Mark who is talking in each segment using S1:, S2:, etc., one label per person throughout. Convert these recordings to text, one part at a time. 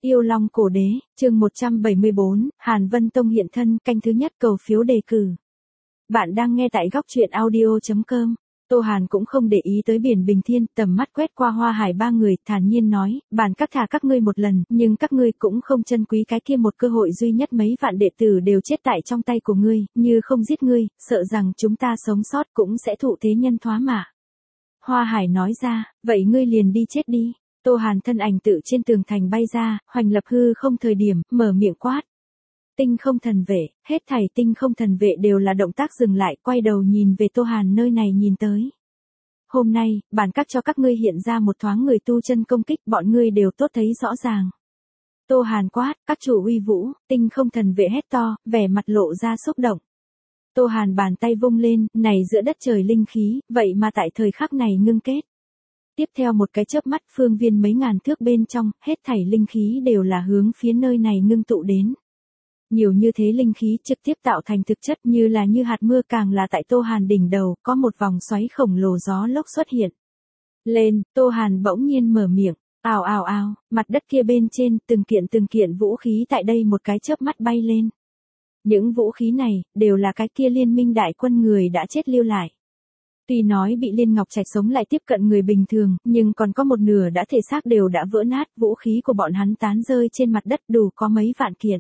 S1: Yêu Long Cổ Đế, chương 174, Hàn Vân Tông hiện thân, canh thứ nhất cầu phiếu đề cử. Bạn đang nghe tại góc truyện audio.com. Tô Hàn cũng không để ý tới Biển Bình Thiên, tầm mắt quét qua Hoa Hải ba người, thản nhiên nói, bản các thả các ngươi một lần, nhưng các ngươi cũng không trân quý cái kia một cơ hội duy nhất, mấy vạn đệ tử đều chết tại trong tay của ngươi, như không giết ngươi, sợ rằng chúng ta sống sót cũng sẽ thụ thế nhân thoá mạ. Hoa Hải nói ra, vậy ngươi liền đi chết đi. Tô Hàn thân ảnh tự trên tường thành bay ra, hoành lập hư không thời điểm, mở miệng quát. Tinh không thần vệ, hết thảy tinh không thần vệ đều là động tác dừng lại, quay đầu nhìn về Tô Hàn nơi này nhìn tới. Hôm nay, bản các cho các ngươi hiện ra một thoáng người tu chân công kích, bọn ngươi đều tốt thấy rõ ràng. Tô Hàn quát, các chủ uy vũ, tinh không thần vệ hét to, vẻ mặt lộ ra xúc động. Tô Hàn bàn tay vung lên, này giữa đất trời linh khí, vậy mà tại thời khắc này ngưng kết. Tiếp theo một cái chớp mắt, phương viên mấy ngàn thước bên trong, hết thảy linh khí đều là hướng phía nơi này ngưng tụ đến. Nhiều như thế linh khí trực tiếp tạo thành thực chất như hạt mưa, càng là tại Tô Hàn đỉnh đầu, có một vòng xoáy khổng lồ gió lốc xuất hiện. Lên, Tô Hàn bỗng nhiên mở miệng, ào ào ào, mặt đất kia bên trên, từng kiện vũ khí tại đây một cái chớp mắt bay lên. Những vũ khí này, đều là cái kia liên minh đại quân người đã chết lưu lại. Tuy nói bị Liên Ngọc Trạch sống lại tiếp cận người bình thường, nhưng còn có một nửa đã thể xác đều đã vỡ nát, vũ khí của bọn hắn tán rơi trên mặt đất đủ có mấy vạn kiện.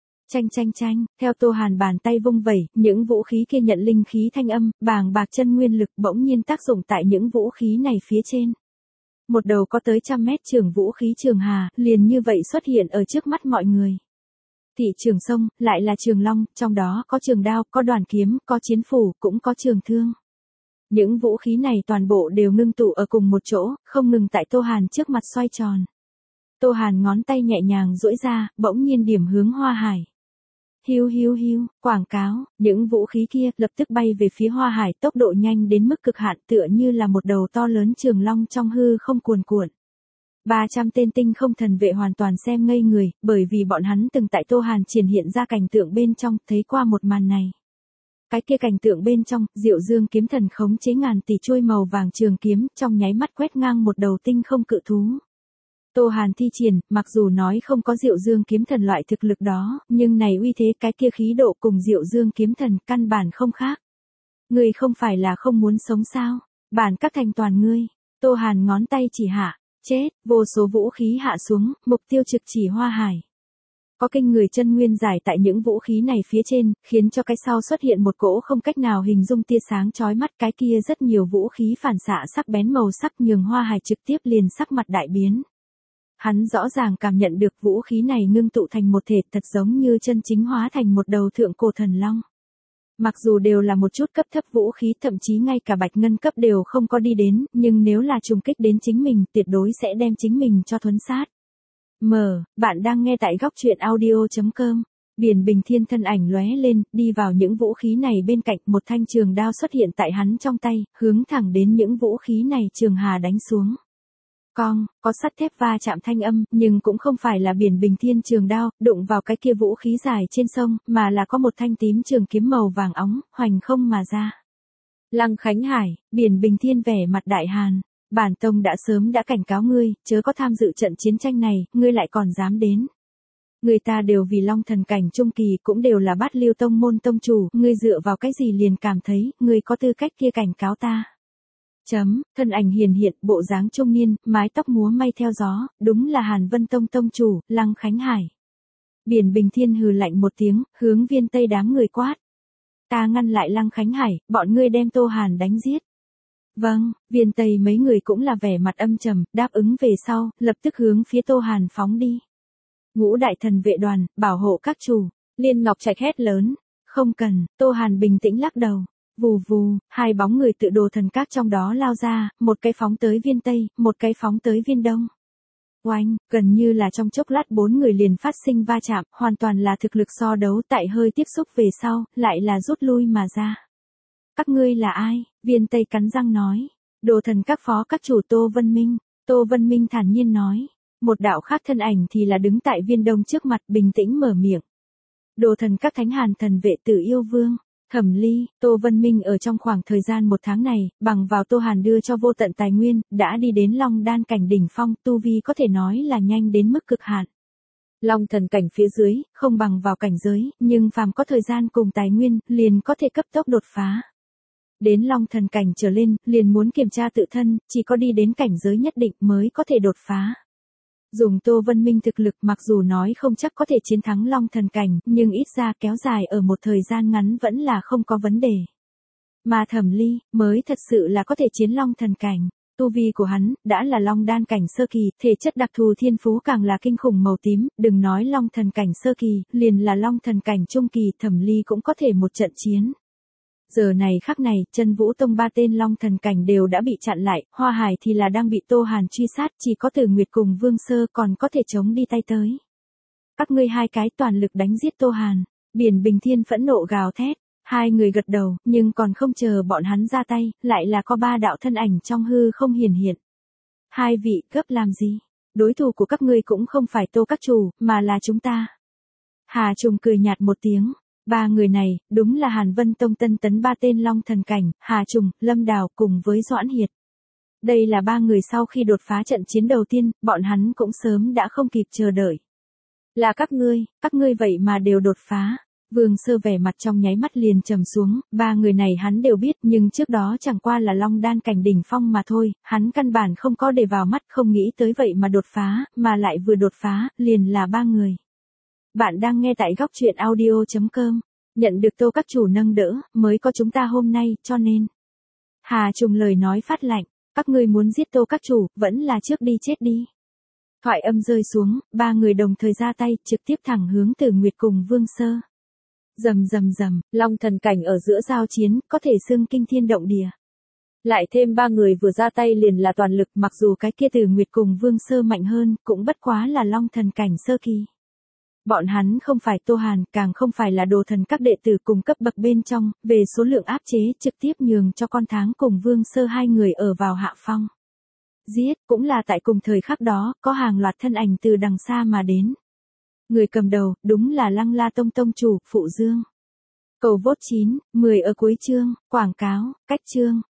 S1: Chanh, theo Tô Hàn bàn tay vung vẩy, những vũ khí kia nhận linh khí thanh âm, bàng bạc chân nguyên lực bỗng nhiên tác dụng tại những vũ khí này phía trên. Một đầu có tới 100 mét trường vũ khí trường hà, liền như vậy xuất hiện ở trước mắt mọi người. Thị trường sông, lại là trường long, trong đó có trường đao, có đoàn kiếm, có chiến phủ, cũng có trường thương. Những vũ khí này toàn bộ đều ngưng tụ ở cùng một chỗ, không ngừng tại Tô Hàn trước mặt xoay tròn. Tô Hàn ngón tay nhẹ nhàng duỗi ra, bỗng nhiên điểm hướng Hoa Hải. Hiu, quảng cáo, những vũ khí kia lập tức bay về phía Hoa Hải, tốc độ nhanh đến mức cực hạn, tựa như là một đầu to lớn trường long trong hư không cuồn cuộn. 300 tên tinh không thần vệ hoàn toàn xem ngây người, bởi vì bọn hắn từng tại Tô Hàn triển hiện ra cảnh tượng bên trong, thấy qua một màn này. Cái kia cảnh tượng bên trong, Diệu Dương kiếm thần khống chế ngàn tỷ chuôi màu vàng trường kiếm, trong nháy mắt quét ngang một đầu tinh không cự thú. Tô Hàn thi triển, mặc dù nói không có Diệu Dương kiếm thần loại thực lực đó, nhưng này uy thế, cái kia khí độ cùng Diệu Dương kiếm thần căn bản không khác. Ngươi không phải là không muốn sống sao? Bản các thành toàn ngươi. Tô Hàn ngón tay chỉ hạ, chết, vô số vũ khí hạ xuống, mục tiêu trực chỉ Hoa Hải. Có kinh người chân nguyên giải tại những vũ khí này phía trên, khiến cho cái sau xuất hiện một cỗ không cách nào hình dung tia sáng chói mắt, cái kia rất nhiều vũ khí phản xạ sắc bén màu sắc nhường Hoa Hải trực tiếp liền sắc mặt đại biến. Hắn rõ ràng cảm nhận được vũ khí này ngưng tụ thành một thể, thật giống như chân chính hóa thành một đầu thượng cổ thần long. Mặc dù đều là một chút cấp thấp vũ khí, thậm chí ngay cả bạch ngân cấp đều không có đi đến, nhưng nếu là trùng kích đến chính mình, tuyệt đối sẽ đem chính mình cho thuấn sát. Bạn đang nghe tại góc truyện audio.com. Biển Bình Thiên thân ảnh lóe lên, đi vào những vũ khí này bên cạnh, một thanh trường đao xuất hiện tại hắn trong tay, hướng thẳng đến những vũ khí này trường hà đánh xuống. Có sắt thép va chạm thanh âm, nhưng cũng không phải là Biển Bình Thiên trường đao, đụng vào cái kia vũ khí dài trên sông, mà là có một thanh tím trường kiếm màu vàng óng, hoành không mà ra. Lăng Khánh Hải, Biển Bình Thiên vẻ mặt đại hàn. Bản tông đã sớm đã cảnh cáo ngươi, chớ có tham dự trận chiến tranh này, ngươi lại còn dám đến. Người ta đều vì Long thần cảnh trung kỳ, cũng đều là Bát Lưu tông môn tông chủ, ngươi dựa vào cái gì liền cảm thấy, ngươi có tư cách kia cảnh cáo ta. Thân ảnh hiền hiện, bộ dáng trung niên, mái tóc múa may theo gió, đúng là Hàn Vân Tông tông chủ, Lăng Khánh Hải. Biển Bình Thiên hừ lạnh một tiếng, hướng Viên Tây đám người quát. Ta ngăn lại Lăng Khánh Hải, bọn ngươi đem Tô Hàn đánh giết. Vâng, Viên Tây mấy người cũng là vẻ mặt âm trầm, đáp ứng về sau, lập tức hướng phía Tô Hàn phóng đi. Ngũ đại thần vệ đoàn, bảo hộ các chủ. Liên Ngọc Trạch hét lớn. Không cần, Tô Hàn bình tĩnh lắc đầu. Vù vù, hai bóng người tự đồ thần các trong đó lao ra, một cái phóng tới Viên Tây, một cái phóng tới Viên Đông. Oanh, gần như là trong chốc lát bốn người liền phát sinh va chạm, hoàn toàn là thực lực so đấu, tại hơi tiếp xúc về sau, lại là rút lui mà ra. Các ngươi là ai? Viên Tây cắn răng nói. Đồ thần các phó các chủ Tô Vân Minh. Tô Vân Minh thản nhiên nói. Một đạo khác thân ảnh thì là đứng tại Viên Đông trước mặt, bình tĩnh mở miệng. Đồ thần các thánh Hàn thần vệ Tử Yêu Vương. Thẩm Ly, Tô Vân Minh ở trong khoảng thời gian một tháng này, bằng vào Tô Hàn đưa cho vô tận tài nguyên, đã đi đến Long đan cảnh đỉnh phong, tu vi có thể nói là nhanh đến mức cực hạn. Long thần cảnh phía dưới, không bằng vào cảnh giới, nhưng phàm có thời gian cùng tài nguyên, liền có thể cấp tốc đột phá. Đến long thần cảnh trở lên, liền muốn kiểm tra tự thân, chỉ có đi đến cảnh giới nhất định mới có thể đột phá. Dùng Tô Vân Minh thực lực mặc dù nói không chắc có thể chiến thắng long thần cảnh, nhưng ít ra kéo dài ở một thời gian ngắn vẫn là không có vấn đề. Mà Thẩm Ly, mới thật sự là có thể chiến long thần cảnh. Tu vi của hắn, đã là long đan cảnh sơ kỳ, thể chất đặc thù thiên phú càng là kinh khủng màu tím, đừng nói long thần cảnh sơ kỳ, liền là long thần cảnh trung kỳ, Thẩm Ly cũng có thể một trận chiến. Giờ này khắc này, Chân Vũ Tông ba tên long thần cảnh đều đã bị chặn lại, Hoa Hải thì là đang bị Tô Hàn truy sát, chỉ có Tử Nguyệt cùng Vương Sơ còn có thể chống đi tay tới. Các ngươi hai cái toàn lực đánh giết Tô Hàn, Biển Bình Thiên phẫn nộ gào thét. Hai người gật đầu, nhưng còn không chờ bọn hắn ra tay, lại là có ba đạo thân ảnh trong hư không hiển hiện. Hai vị gấp làm gì? Đối thủ của các ngươi cũng không phải Tô các chủ, mà là chúng ta. Hà Trùng cười nhạt một tiếng. Ba người này, đúng là Hàn Vân Tông tân tấn ba tên long thần cảnh, Hà Trùng, Lâm Đào cùng với Doãn Hiệt. Đây là ba người sau khi đột phá trận chiến đầu tiên, bọn hắn cũng sớm đã không kịp chờ đợi. Là các ngươi vậy mà đều đột phá. Vương Sơ vẻ mặt trong nháy mắt liền trầm xuống, ba người này hắn đều biết nhưng trước đó chẳng qua là long đan cảnh đỉnh phong mà thôi, hắn căn bản không có để vào mắt, không nghĩ tới vậy mà đột phá, mà lại vừa đột phá, liền là ba người. Bạn đang nghe tại góc truyện audio.com, nhận được Tô các chủ nâng đỡ, mới có chúng ta hôm nay, cho nên. Hà Trùng lời nói phát lạnh, các ngươi muốn giết Tô các chủ, vẫn là trước đi chết đi. Thoại âm rơi xuống, ba người đồng thời ra tay, trực tiếp thẳng hướng Tử Nguyệt cùng Vương Sơ. Rầm rầm rầm, long thần cảnh ở giữa giao chiến, có thể xưng kinh thiên động địa. Lại thêm ba người vừa ra tay liền là toàn lực, mặc dù cái kia Tử Nguyệt cùng Vương Sơ mạnh hơn, cũng bất quá là long thần cảnh sơ kỳ. Bọn hắn không phải Tô Hàn, càng không phải là đồ thần các đệ tử cùng cấp bậc bên trong, về số lượng áp chế trực tiếp nhường cho con tháng cùng Vương Sơ hai người ở vào hạ phong. Giết, cũng là tại cùng thời khắc đó, có hàng loạt thân ảnh từ đằng xa mà đến. Người cầm đầu, đúng là Lăng La Tông tông chủ, Phụ Dương. Cầu vote 9, 10 ở cuối chương, quảng cáo, cách chương.